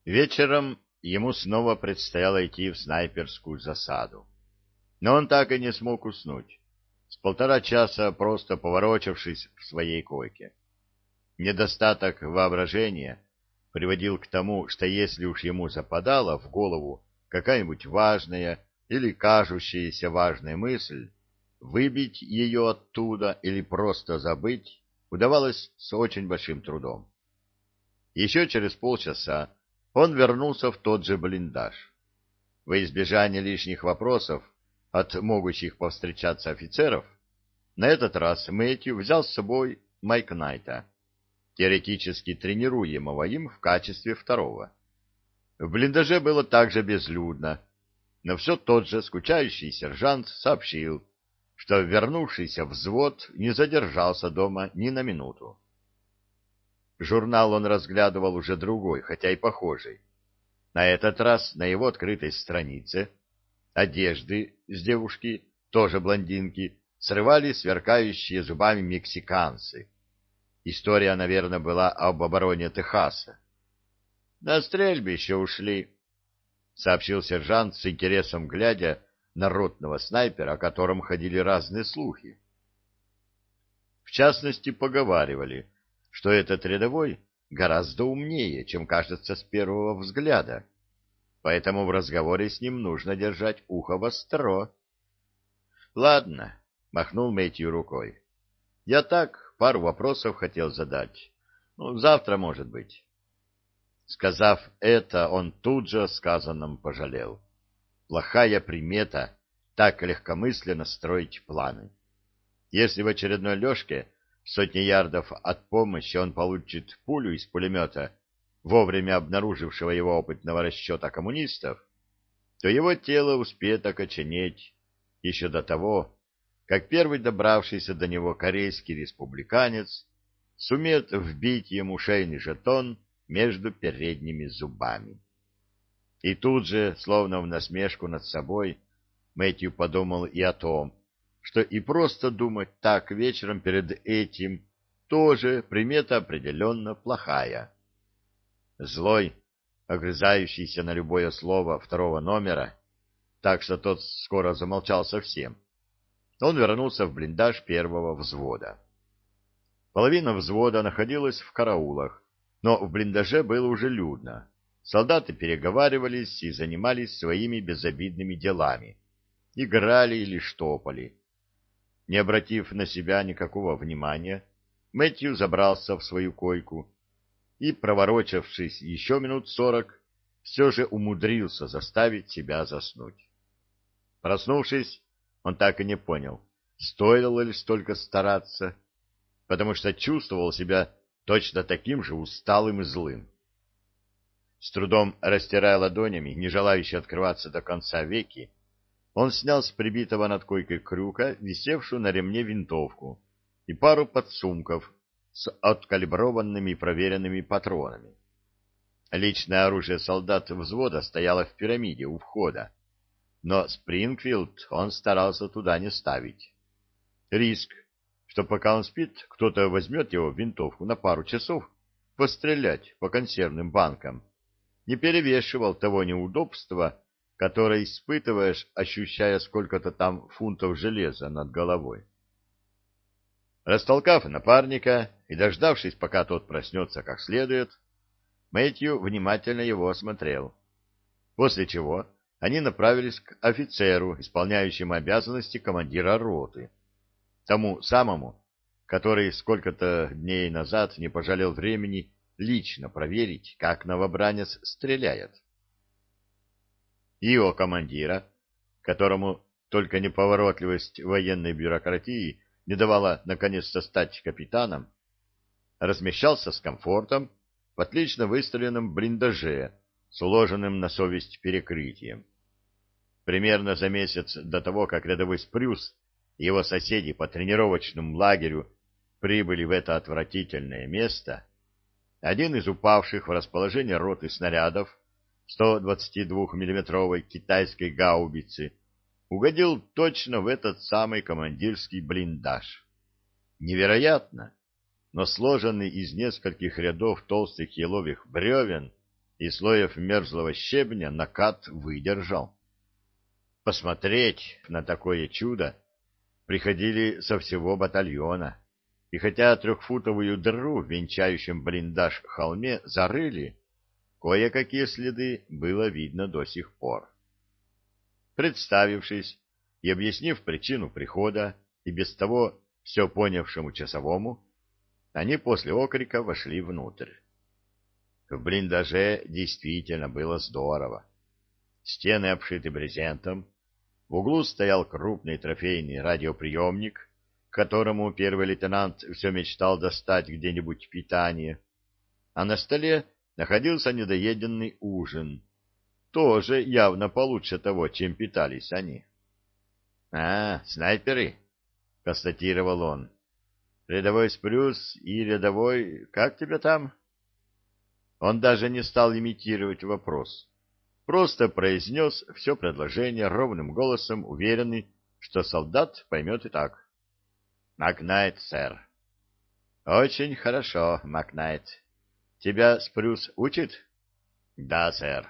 Вечером ему снова предстояло идти в снайперскую засаду. Но он так и не смог уснуть, с 1,5 часа просто поворочившись в своей койке. Недостаток воображения приводил к тому, что если уж ему западала в голову какая-нибудь важная или кажущаяся важная мысль, выбить ее оттуда или просто забыть удавалось с очень большим трудом. Еще через полчаса он вернулся в тот же блиндаж. Во избежание лишних вопросов от могущих повстречаться офицеров, на этот раз Мэтью взял с собой Майка Найта, теоретически тренируемого им в качестве второго. В блиндаже было также безлюдно, но все тот же скучающий сержант сообщил, что вернувшийся взвод не задержался дома ни на минуту. Журнал он разглядывал уже другой, хотя и похожий. На этот раз на его открытой странице одежды с девушки, тоже блондинки, срывали сверкающие зубами мексиканцы. История, наверное, была об обороне Техаса. «На стрельбище ушли», — сообщил сержант с интересом, глядя на ротного снайпера, о котором ходили разные слухи. В частности, поговаривали, что этот рядовой гораздо умнее, чем кажется с первого взгляда, поэтому в разговоре с ним нужно держать ухо востро. — Ладно, — махнул Мэтью рукой. — Я так, пару вопросов хотел задать. Ну, завтра, может быть. Сказав это, он тут же о сказанном пожалел. Плохая примета — так легкомысленно строить планы. Если в очередной лёжке в сотни ярдов от помощи он получит пулю из пулемета, вовремя обнаружившего его опытного расчета коммунистов, то его тело успеет окоченеть еще до того, как первый добравшийся до него корейский республиканец сумеет вбить ему шейный жетон между передними зубами. И тут же, словно в насмешку над собой, Мэтью подумал и о том, что и просто думать так вечером перед этим тоже примета определенно плохая. Злой, огрызающийся на любое слово второго номера, так что тот скоро замолчал совсем, он вернулся в блиндаж первого взвода. Половина взвода находилась в караулах, но в блиндаже было уже людно. Солдаты переговаривались и занимались своими безобидными делами, играли или штопали. Не обратив на себя никакого внимания, Мэтью забрался в свою койку и, проворочавшись еще минут 40, все же умудрился заставить себя заснуть. Проснувшись, он так и не понял, стоило ли столько стараться, потому что чувствовал себя точно таким же усталым и злым. С трудом растирая ладонями, не желающие открываться до конца веки, он снял с прибитого над койкой крюка висевшую на ремне винтовку и пару подсумков с откалиброванными и проверенными патронами. Личное оружие солдат взвода стояло в пирамиде у входа, но Спрингфилд он старался туда не ставить. Риск, что пока он спит, кто-то возьмет его винтовку на пару часов пострелять по консервным банкам, не перевешивал того неудобства, которое испытываешь, ощущая сколько-то там фунтов железа над головой. Растолкав напарника и дождавшись, пока тот проснется как следует, Мэтью внимательно его осмотрел, после чего они направились к офицеру, исполняющему обязанности командира роты, тому самому, который сколько-то дней назад не пожалел времени лично проверить, как новобранец стреляет. Его командира, которому только неповоротливость военной бюрократии не давала наконец-то стать капитаном, размещался с комфортом в отлично выстроенном блиндаже с уложенным на совесть перекрытием. Примерно за месяц до того, как рядовой Спрюс и его соседи по тренировочному лагерю прибыли в это отвратительное место, один из упавших в расположение роты снарядов 122-миллиметровой китайской гаубицы угодил точно в этот самый командирский блиндаж. Невероятно, но сложенный из нескольких рядов толстых еловых бревен и слоев мерзлого щебня накат выдержал. Посмотреть на такое чудо приходили со всего батальона, и хотя трехфутовую дыру в венчающем блиндаж холме зарыли, кое-какие следы было видно до сих пор. Представившись и объяснив причину прихода и без того все понявшему часовому, они после окрика вошли внутрь. В блиндаже действительно было здорово. Стены обшиты брезентом, в углу стоял крупный трофейный радиоприемник, к которому первый лейтенант все мечтал достать где-нибудь питание, а на столе находился недоеденный ужин, тоже явно получше того, чем питались они. — снайперы, — констатировал он. — Рядовой Спрюс и рядовой... Как тебя там? Он даже не стал имитировать вопрос. Просто произнес все предложение ровным голосом, уверенный, что солдат поймет и так. — Макнайт, сэр. — Очень хорошо, Макнайт. Тебя Спрюс учит? — Да, сэр.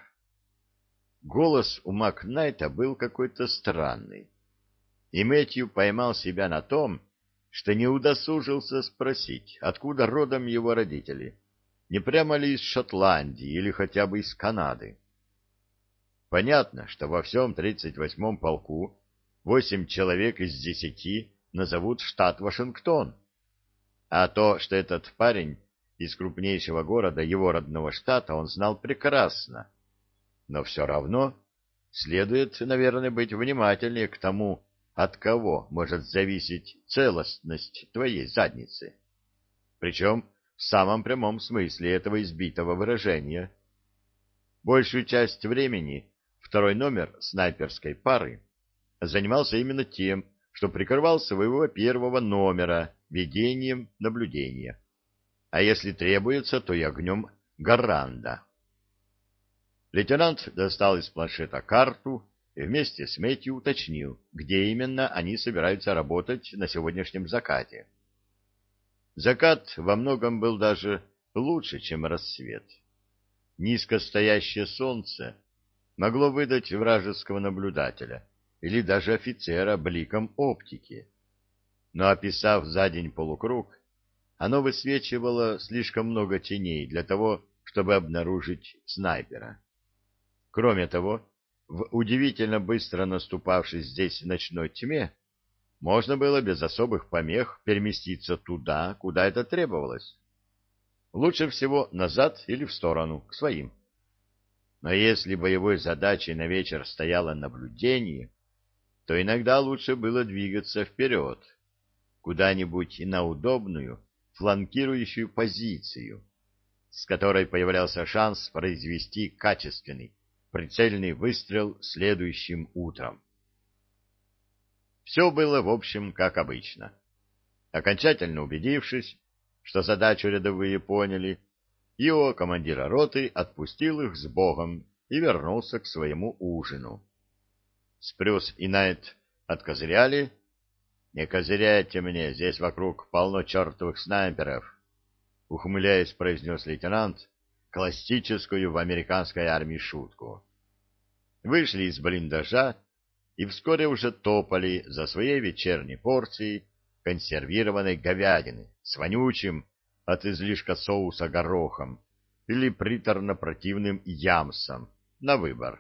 Голос у Макнайта был какой-то странный, и Мэтью поймал себя на том, что не удосужился спросить, откуда родом его родители, не прямо ли из Шотландии или хотя бы из Канады. Понятно, что во всем 38-м полку 8 человек из 10 назовут штат Вашингтон, а то, что этот парень из крупнейшего города его родного штата, он знал прекрасно. Но все равно следует, наверное, быть внимательнее к тому, от кого может зависеть целостность твоей задницы. Причем в самом прямом смысле этого избитого выражения. Большую часть времени второй номер снайперской пары занимался именно тем, что прикрывал своего первого номера ведением наблюдения, а если требуется, то и огнем гаранда. Лейтенант достал из планшета карту и вместе с Мэтью уточнил, где именно они собираются работать на сегодняшнем закате. Закат во многом был даже лучше, чем рассвет. Низко стоящее солнце могло выдать вражеского наблюдателя или даже офицера бликом оптики, но, описав за день полукруг, оно высвечивало слишком много теней для того, чтобы обнаружить снайпера. Кроме того, в удивительно быстро наступавшей здесь ночной тьме можно было без особых помех переместиться туда, куда это требовалось. Лучше всего назад или в сторону, к своим. Но если боевой задачей на вечер стояло наблюдение, то иногда лучше было двигаться вперед, куда-нибудь на удобную, фланкирующую позицию, с которой появлялся шанс произвести качественный, прицельный выстрел следующим утром. Все было, в общем, как обычно. Окончательно убедившись, что задачу рядовые поняли, Ио, командира роты, отпустил их с Богом и вернулся к своему ужину. Спрюс и Найт откозыряли. — Не козыряйте мне, здесь вокруг полно чертовых снайперов, — ухмыляясь, произнес лейтенант классическую в американской армии шутку. Вышли из блиндажа и вскоре уже топали за своей вечерней порцией консервированной говядины с вонючим от излишка соуса горохом или приторно-противным ямсом, на выбор.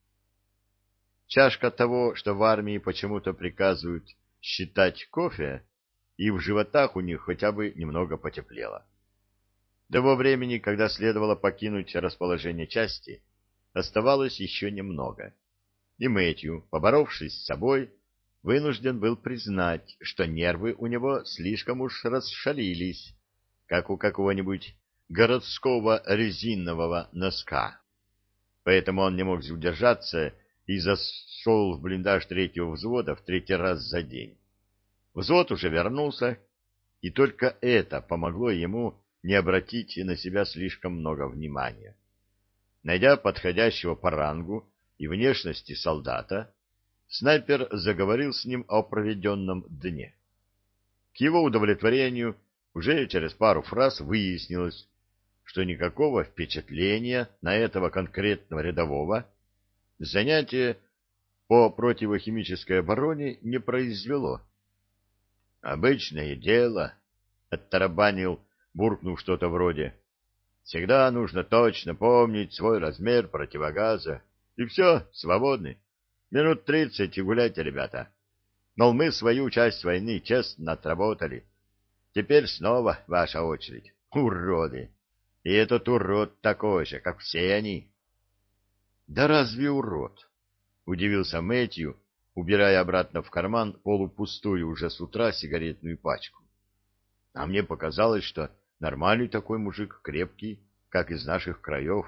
Чашка того, что в армии почему-то приказывают считать кофе, и в животах у них хотя бы немного потеплело. До того времени, когда следовало покинуть расположение части, оставалось еще немного, и Мэтью, поборовшись с собой, вынужден был признать, что нервы у него слишком уж расшалились, как у какого-нибудь городского резинового носка. Поэтому он не мог удержаться и зашел в блиндаж третьего взвода в третий раз за день. Взвод уже вернулся, и только это помогло ему не обратить на себя слишком много внимания. Найдя подходящего по рангу и внешности солдата, снайпер заговорил с ним о проведенном дне. К его удовлетворению уже через пару фраз выяснилось, что никакого впечатления на этого конкретного рядового занятие по противохимической обороне не произвело. «Обычное дело», — оттарабанил, буркнув что-то вроде: «всегда нужно точно помнить свой размер противогаза, и все, свободны. Минут 30 и гуляйте, ребята. Мол, мы свою часть войны честно отработали. Теперь снова ваша очередь. Уроды! И этот урод такой же, как все они». «Да разве урод?» — удивился Мэтью, убирая обратно в карман полупустую уже с утра сигаретную пачку. «А мне показалось, что нормальный такой мужик, крепкий, как из наших краев».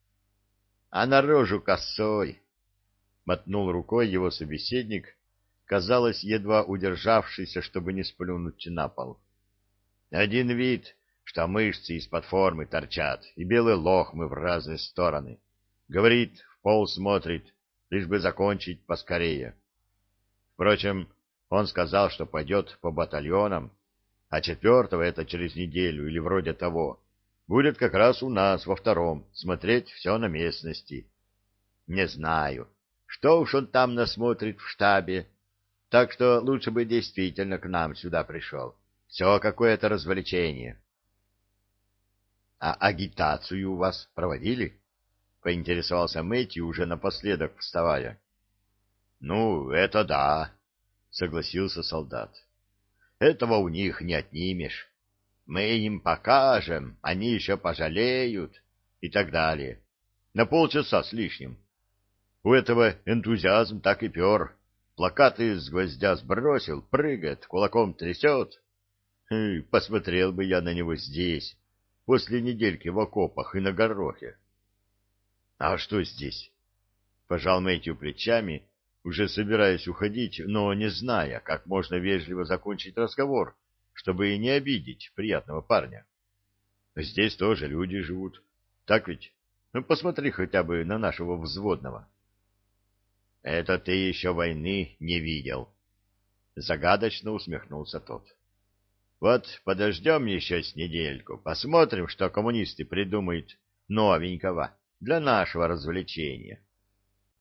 «А на рожу косой!» — мотнул рукой его собеседник, казалось, едва удержавшийся, чтобы не сплюнуть на пол. «Один вид, что мышцы из-под формы торчат, и белые лохмы в разные стороны. Говорит, в пол смотрит, лишь бы закончить поскорее. Впрочем, он сказал, что пойдет по батальонам, а 4-го, это через неделю или вроде того, будет как раз у нас во 2-м смотреть все на местности. Не знаю, что уж он там насмотрит в штабе, так что лучше бы действительно к нам сюда пришел. Все какое-то развлечение». «А агитацию у вас проводили?» — поинтересовался Мэтью уже напоследок, вставая. «Ну, это да», — согласился солдат. «Этого у них не отнимешь. Мы им покажем, они еще пожалеют» и так далее. На полчаса с лишним. У этого энтузиазм так и пер. Плакаты с гвоздя сбросил, прыгает, кулаком трясет. Посмотрел бы я на него здесь, после недельки в окопах и на горохе. — А что здесь? — пожал Мэтью плечами, уже собираясь уходить, но не зная, как можно вежливо закончить разговор, чтобы и не обидеть приятного парня. — Здесь тоже люди живут. Так ведь? Ну, посмотри хотя бы на нашего взводного. — Это ты еще войны не видел. Загадочно усмехнулся тот. Вот подождем еще с недельку, посмотрим, что коммунисты придумают новенького для нашего развлечения.